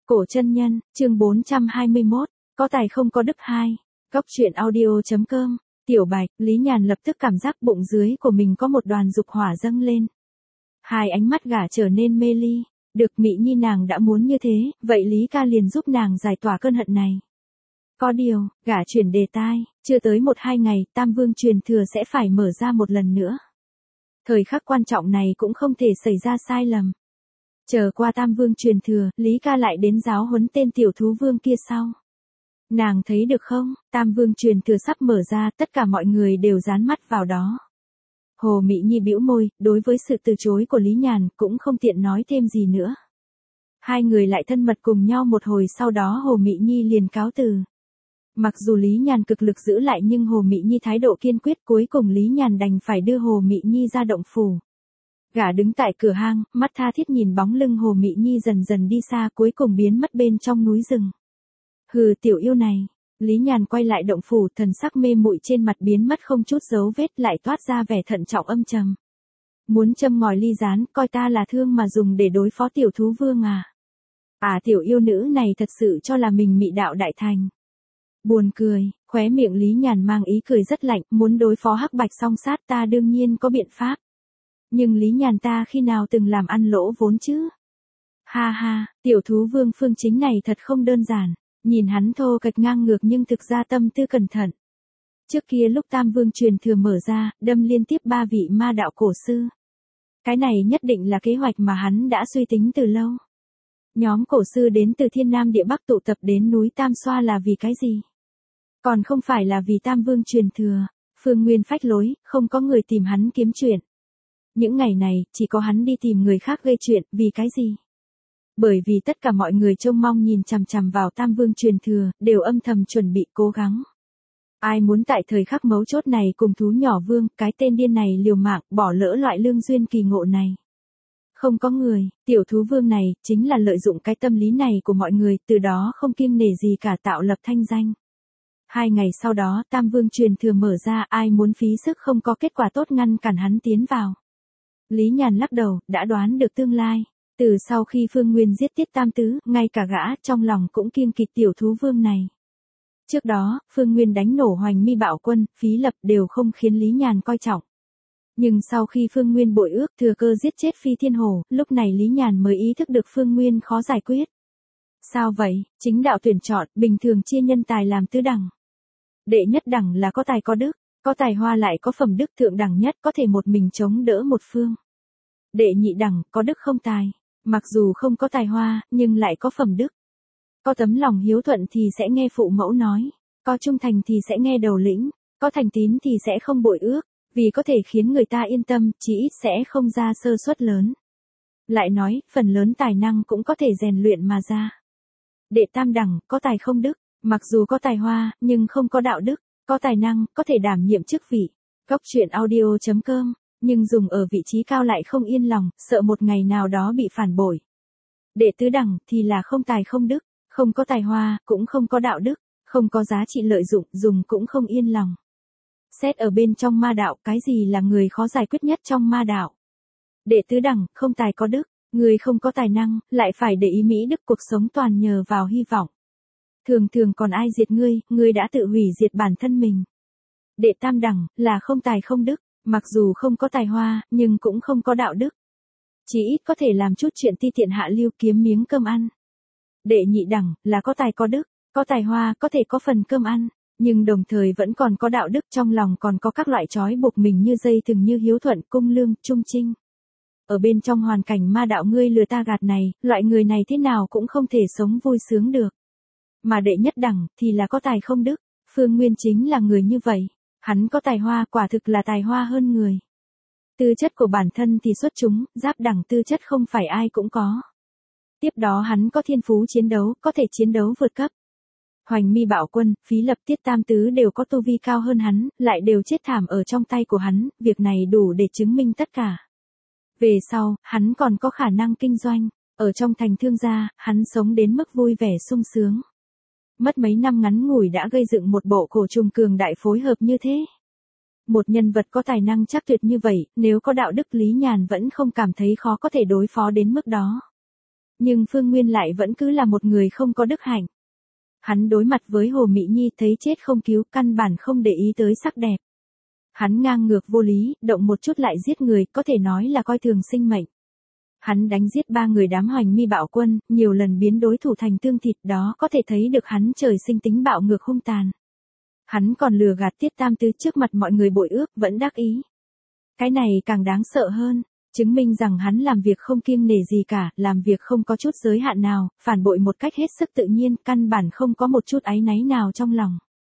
Cổ chân nhân, chương 421, có tài không có đức 2. Góc truyện audio.com. Tiểu Bạch, Lý Nhàn lập tức cảm giác bụng dưới của mình có một đoàn dục hỏa dâng lên. Hai ánh mắt gã trở nên mê ly, được Mị Nhi nàng đã muốn như thế, vậy Lý ca liền giúp nàng giải tỏa cơn hận này. Có điều, gã chuyển đề tai, chưa tới 1-2 ngày, Tam Vương truyền thừa sẽ phải mở ra một lần nữa. Thời khắc quan trọng này cũng không thể xảy ra sai lầm. Chờ qua Tam Vương truyền thừa, Lý ca lại đến giáo huấn tên tiểu thú vương kia sau. Nàng thấy được không, Tam Vương truyền thừa sắp mở ra, tất cả mọi người đều dán mắt vào đó. Hồ Mị Nhi bĩu môi, đối với sự từ chối của Lý Nhàn, cũng không tiện nói thêm gì nữa. Hai người lại thân mật cùng nhau một hồi, sau đó Hồ Mị Nhi liền cáo từ. Mặc dù Lý Nhàn cực lực giữ lại nhưng Hồ Mị Nhi thái độ kiên quyết, cuối cùng Lý Nhàn đành phải đưa Hồ Mị Nhi ra động phủ. Gã đứng tại cửa hang, mắt tha thiết nhìn bóng lưng Hồ Mị Nhi dần dần đi xa, cuối cùng biến mất bên trong núi rừng. Hừ, tiểu yêu này. Lý Nhàn quay lại động phủ, thần sắc mê muội trên mặt biến mất không chút dấu vết, lại toát ra vẻ thận trọng âm trầm. Muốn châm ngòi ly gián, coi ta là thương mà dùng để đối phó tiểu thú vương à? À, tiểu yêu nữ này thật sự cho là mình mị đạo đại thành. Buồn cười, khóe miệng Lý Nhàn mang ý cười rất lạnh, muốn đối phó Hắc Bạch Song Sát ta đương nhiên có biện pháp. Nhưng Lý Nhàn ta khi nào từng làm ăn lỗ vốn chứ? Ha ha, tiểu thú vương Phương Chính này thật không đơn giản, nhìn hắn thô kệch ngang ngược nhưng thực ra tâm tư cẩn thận. Trước kia lúc Tam Vương truyền thừa mở ra, đâm liên tiếp 3 vị ma đạo cổ sư. Cái này nhất định là kế hoạch mà hắn đã suy tính từ lâu. Nhóm cổ sư đến từ Thiên Nam Địa Bắc tụ tập đến núi Tam Xoa là vì cái gì? Còn không phải là vì Tam Vương truyền thừa. Phương Nguyên phách lối, không có người tìm hắn kiếm chuyện. Những ngày này, chỉ có hắn đi tìm người khác gây chuyện, vì cái gì? Bởi vì tất cả mọi người trông mong nhìn chằm chằm vào Tam Vương truyền thừa, đều âm thầm chuẩn bị cố gắng. Ai muốn tại thời khắc mấu chốt này cùng thú nhỏ vương, cái tên điên này liều mạng, bỏ lỡ loại lương duyên kỳ ngộ này. Không có người, tiểu thú vương này, chính là lợi dụng cái tâm lý này của mọi người, từ đó không kiêng nể gì cả tạo lập thanh danh. 2 ngày sau đó, Tam Vương truyền thừa mở ra, ai muốn phí sức không có kết quả tốt ngăn cản hắn tiến vào. Lý Nhàn lắc đầu, đã đoán được tương lai. Từ sau khi Phương Nguyên giết Tiết Tam Tứ, ngay cả gã trong lòng cũng kiêng kỵ tiểu thú vương này. Trước đó, Phương Nguyên đánh nổ Hoành Mi Bạo Quân, Phí Lập đều không khiến Lý Nhàn coi trọng. Nhưng sau khi Phương Nguyên bội ước thừa cơ giết chết Phi Thiên Hổ, lúc này Lý Nhàn mới ý thức được Phương Nguyên khó giải quyết. Sao vậy? Chính đạo tuyển chọn, bình thường chia nhân tài làm tứ đẳng. Đệ nhất đẳng là có tài có đức, có tài hoa lại có phẩm đức, thượng đẳng nhất có thể một mình chống đỡ một phương. Đệ nhị đẳng, có đức không tài, mặc dù không có tài hoa, nhưng lại có phẩm đức. Có tấm lòng hiếu thuận thì sẽ nghe phụ mẫu nói, có trung thành thì sẽ nghe đầu lĩnh, có thành tín thì sẽ không bội ước, vì có thể khiến người ta yên tâm, chí ít sẽ không ra sơ suất lớn. Lại nói, phần lớn tài năng cũng có thể rèn luyện mà ra. Đệ tam đẳng, có tài không đức, mặc dù có tài hoa, nhưng không có đạo đức, có tài năng, có thể đảm nhiệm chức vị. Góc truyện audio.com, nhưng dùng ở vị trí cao lại không yên lòng, sợ một ngày nào đó bị phản bội. Đệ tứ đẳng thì là không tài không đức, không có tài hoa, cũng không có đạo đức, không có giá trị lợi dụng, dùng cũng không yên lòng. Xét ở bên trong ma đạo, cái gì là người khó giải quyết nhất trong ma đạo? Đệ tứ đẳng, không tài có đức, người không có tài năng, lại phải để ý mỹ đức, cuộc sống toàn nhờ vào hy vọng. Thường thường còn ai diệt ngươi đã tự hủy diệt bản thân mình. Đệ tam đẳng, là không tài không đức, mặc dù không có tài hoa, nhưng cũng không có đạo đức. Chỉ ít có thể làm chút chuyện ti tiện hạ lưu kiếm miếng cơm ăn. Đệ nhị đẳng, là có tài có đức, có tài hoa, có thể có phần cơm ăn, nhưng đồng thời vẫn còn có đạo đức, trong lòng còn có các loại trói buộc mình như dây thừng, như hiếu thuận, cung lương, trung trinh. Ở bên trong hoàn cảnh ma đạo ngươi lừa ta gạt này, loại người này thế nào cũng không thể sống vui sướng được. Mà đệ nhất đẳng, thì là có tài không đức, Phương Nguyên chính là người như vậy, hắn có tài hoa, quả thực là tài hoa hơn người. Tư chất của bản thân thì xuất chúng, giáp đẳng tư chất không phải ai cũng có. Tiếp đó hắn có thiên phú chiến đấu, có thể chiến đấu vượt cấp. Hoành Mi Bạo Quân, Phí Lập, Tiết Tam Tứ đều có tu vi cao hơn hắn, lại đều chết thảm ở trong tay của hắn, việc này đủ để chứng minh tất cả. Về sau, hắn còn có khả năng kinh doanh, ở trong thành thương gia, hắn sống đến mức vui vẻ sung sướng. Mất mấy năm ngắn ngủi đã gây dựng một bộ cổ trùng cường đại phối hợp như thế. Một nhân vật có tài năng chắc tuyệt như vậy, nếu có đạo đức Lý Nhàn vẫn không cảm thấy khó có thể đối phó đến mức đó. Nhưng Phương Nguyên lại vẫn cứ là một người không có đức hạnh. Hắn đối mặt với Hồ Mị Nhi thấy chết không cứu, căn bản không để ý tới sắc đẹp. Hắn ngang ngược vô lý, động một chút lại giết người, có thể nói là coi thường sinh mệnh. Hắn đánh giết 3 người đám Hoành Mi bạo quân, nhiều lần biến đối thủ thành tương thịt, đó có thể thấy được hắn trời sinh tính bạo ngược hung tàn. Hắn còn lừa gạt Tiết Tam Tứ trước mặt mọi người bội ước, vẫn đắc ý. Cái này càng đáng sợ hơn, chứng minh rằng hắn làm việc không kiêng nể gì cả, làm việc không có chút giới hạn nào, phản bội một cách hết sức tự nhiên, căn bản không có một chút áy náy nào trong lòng.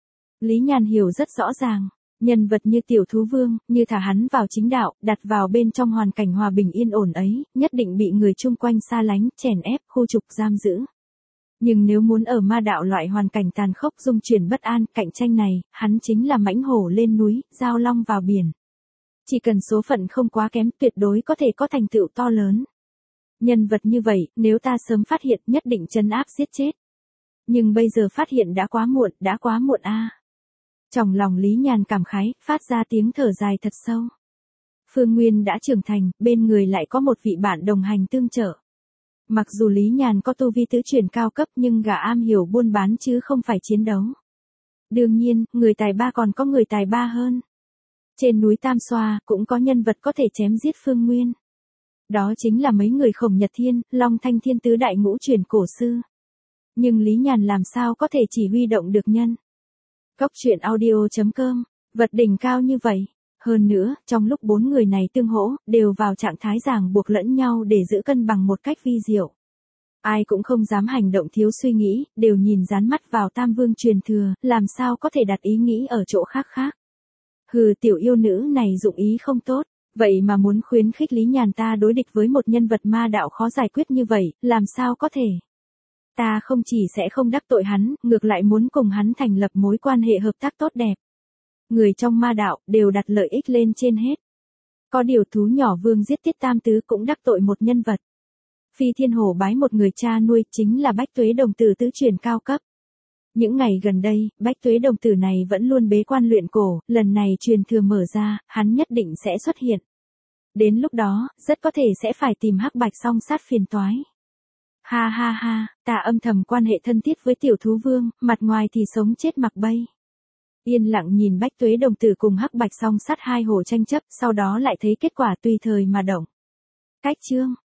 Lý Nhàn hiểu rất rõ ràng, nhân vật như Tiểu Thú Vương, như thả hắn vào chính đạo, đặt vào bên trong hoàn cảnh hòa bình yên ổn ấy, nhất định bị người chung quanh xa lánh, chèn ép, khu trục giam giữ. Nhưng nếu muốn ở ma đạo loại hoàn cảnh tàn khốc dung chuyển bất an, cạnh tranh này, hắn chính là mãnh hổ lên núi, giao long vào biển. Chỉ cần số phận không quá kém, tuyệt đối có thể có thành tựu to lớn. Nhân vật như vậy, nếu ta sớm phát hiện, nhất định trấn áp giết chết. Nhưng bây giờ phát hiện đã quá muộn a. Trong lòng Lý Nhàn cảm khái, phát ra tiếng thở dài thật sâu. Phương Nguyên đã trưởng thành, bên người lại có một vị bạn đồng hành tương trợ. Mặc dù Lý Nhàn có tu vi tứ chuyển cao cấp nhưng gã am hiểu buôn bán chứ không phải chiến đấu. Đương nhiên, người tài ba còn có người tài ba hơn. Trên núi Tam Xoa cũng có nhân vật có thể chém giết Phương Nguyên. Đó chính là mấy người Khổng Nhật Thiên, Long Thanh Thiên tứ đại ngũ chuyển cổ sư. Nhưng Lý Nhàn làm sao có thể chỉ huy động được nhân. Cốc truyện audio.com, vật đỉnh cao như vậy. Hơn nữa, trong lúc 4 người này tương hỗ, đều vào trạng thái ràng buộc lẫn nhau để giữ cân bằng một cách vi diệu. Ai cũng không dám hành động thiếu suy nghĩ, đều nhìn dán mắt vào Tam Vương truyền thừa, làm sao có thể đặt ý nghĩ ở chỗ khác khác. Hừ, tiểu yêu nữ này dụng ý không tốt, vậy mà muốn khuyến khích Lý Nhàn ta đối địch với một nhân vật ma đạo khó giải quyết như vậy, làm sao có thể. Ta không chỉ sẽ không đắc tội hắn, ngược lại muốn cùng hắn thành lập mối quan hệ hợp tác tốt đẹp. Người trong ma đạo đều đặt lợi ích lên trên hết. Có điều thú nhỏ Vương giết Tiết Tam Tứ cũng đắc tội một nhân vật. Phi Thiên Hổ bái một người cha nuôi, chính là Bách Tuế Đồng Tử tứ truyền cao cấp. Những ngày gần đây, Bách Tuế Đồng Tử này vẫn luôn bế quan luyện cổ, lần này truyền thừa mở ra, hắn nhất định sẽ xuất hiện. Đến lúc đó, rất có thể sẽ phải tìm Hắc Bạch Song Sát phiền toái. Ha ha ha, ta âm thầm quan hệ thân thiết với Tiểu Thú Vương, mặt ngoài thì sống chết mặc bay. Yên lặng nhìn Bách Tuế Đồng Tử cùng Hắc Bạch Song Sát hai hồ tranh chấp, sau đó lại thấy kết quả tùy thời mà động. Cách chương